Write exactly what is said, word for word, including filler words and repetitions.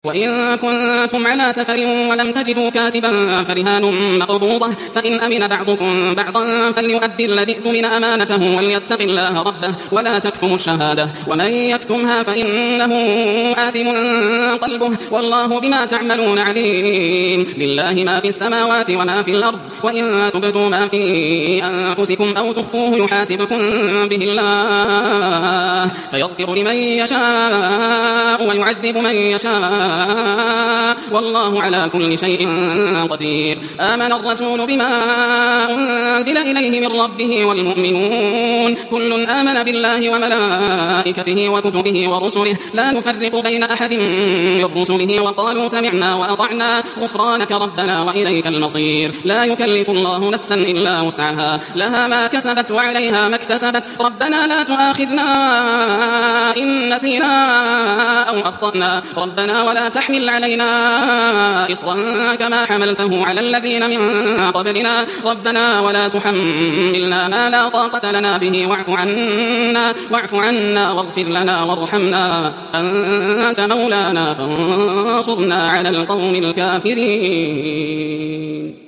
وإن كنتم على سفر ولم تجدوا كاتبا فرهان مقبوضة فإن أمن بعضكم بعضا فليؤدي الذي اؤتمن أمانته وليتق الله ربه ولا تكتموا الشهادة ومن يكتمها فإنه آثم قلبه والله بما تعملون عليم. لله ما في السماوات وما في الأرض وإن تبدوا ما في أنفسكم أو تخفوه يحاسبكم به الله فيغفر لمن يشاء ويعذب من يشاء والله على كل شيء قدير. آمن الرسول بما أنزل إليه من ربه والمؤمنون كل آمن بالله وملائكته وكتبه ورسله لا نفرق بين أحد من رسله وقالوا سمعنا وأطعنا غفرانك ربنا وإليك المصير. لا يكلف الله نفسا إلا وسعها لها ما كسبت وعليها ما اكتسبت ربنا لا تؤاخذنا إن نسينا أو أخطأنا ربنا ولا تحمل علينا إصرا كما حملته على الذين من قبلنا ربنا ولا تحملنا ما لا طاقة لنا به واعف عنا واعف عنا واغفر لنا وارحمنا أنت مولانا فانصرنا على القوم الكافرين.